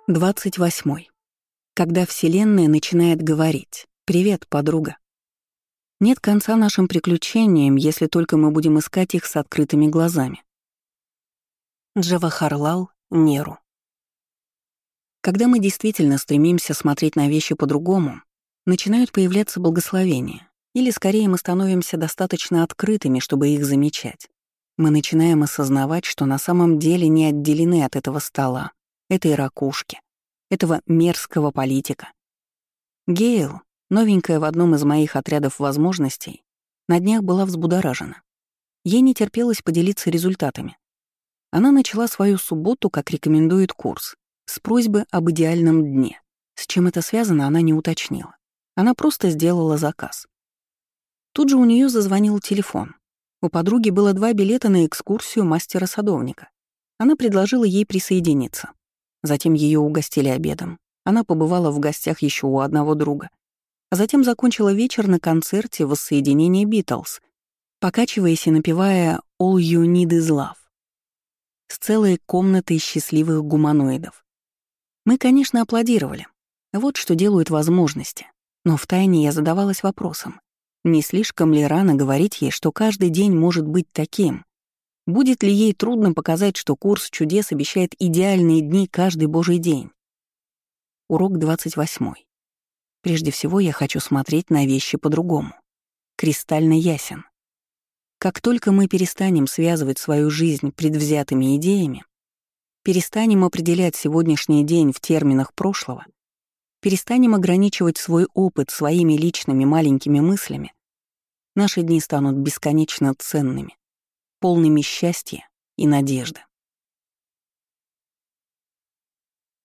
28. Когда Вселенная начинает говорить: «Привет, подруга». Нет конца нашим приключениям, если только мы будем искать их с открытыми глазами. Джавахарлал Неру. Когда мы действительно стремимся смотреть на вещи по-другому, начинают появляться благословения, или скорее мы становимся достаточно открытыми, чтобы их замечать. Мы начинаем осознавать, что на самом деле не отделены от этого стола, этой ракушки, этого мерзкого политика. Гейл, новенькая в одном из моих отрядов возможностей, на днях была взбудоражена. Ей не терпелось поделиться результатами. Она начала свою субботу, как рекомендует курс, с просьбы об идеальном дне. С чем это связано, она не уточнила. Она просто сделала заказ. Тут же у нее зазвонил телефон. У подруги было 2 билета на экскурсию мастера-садовника. Она предложила ей присоединиться. Затем ее угостили обедом. Она побывала в гостях еще у одного друга. А затем закончила вечер на концерте воссоединения Битлз, покачиваясь и напевая «All You Need Is Love» с целой комнатой счастливых гуманоидов. Мы, конечно, аплодировали. Вот что делают возможности. Но втайне я задавалась вопросом, не слишком ли рано говорить ей, что каждый день может быть таким? Будет ли ей трудно показать, что курс чудес обещает идеальные дни каждый божий день? Урок 28. Прежде всего, я хочу смотреть на вещи по-другому. Кристально ясен. Как только мы перестанем связывать свою жизнь предвзятыми идеями, перестанем определять сегодняшний день в терминах прошлого, перестанем ограничивать свой опыт своими личными маленькими мыслями, наши дни станут бесконечно ценными, полными счастья и надежды.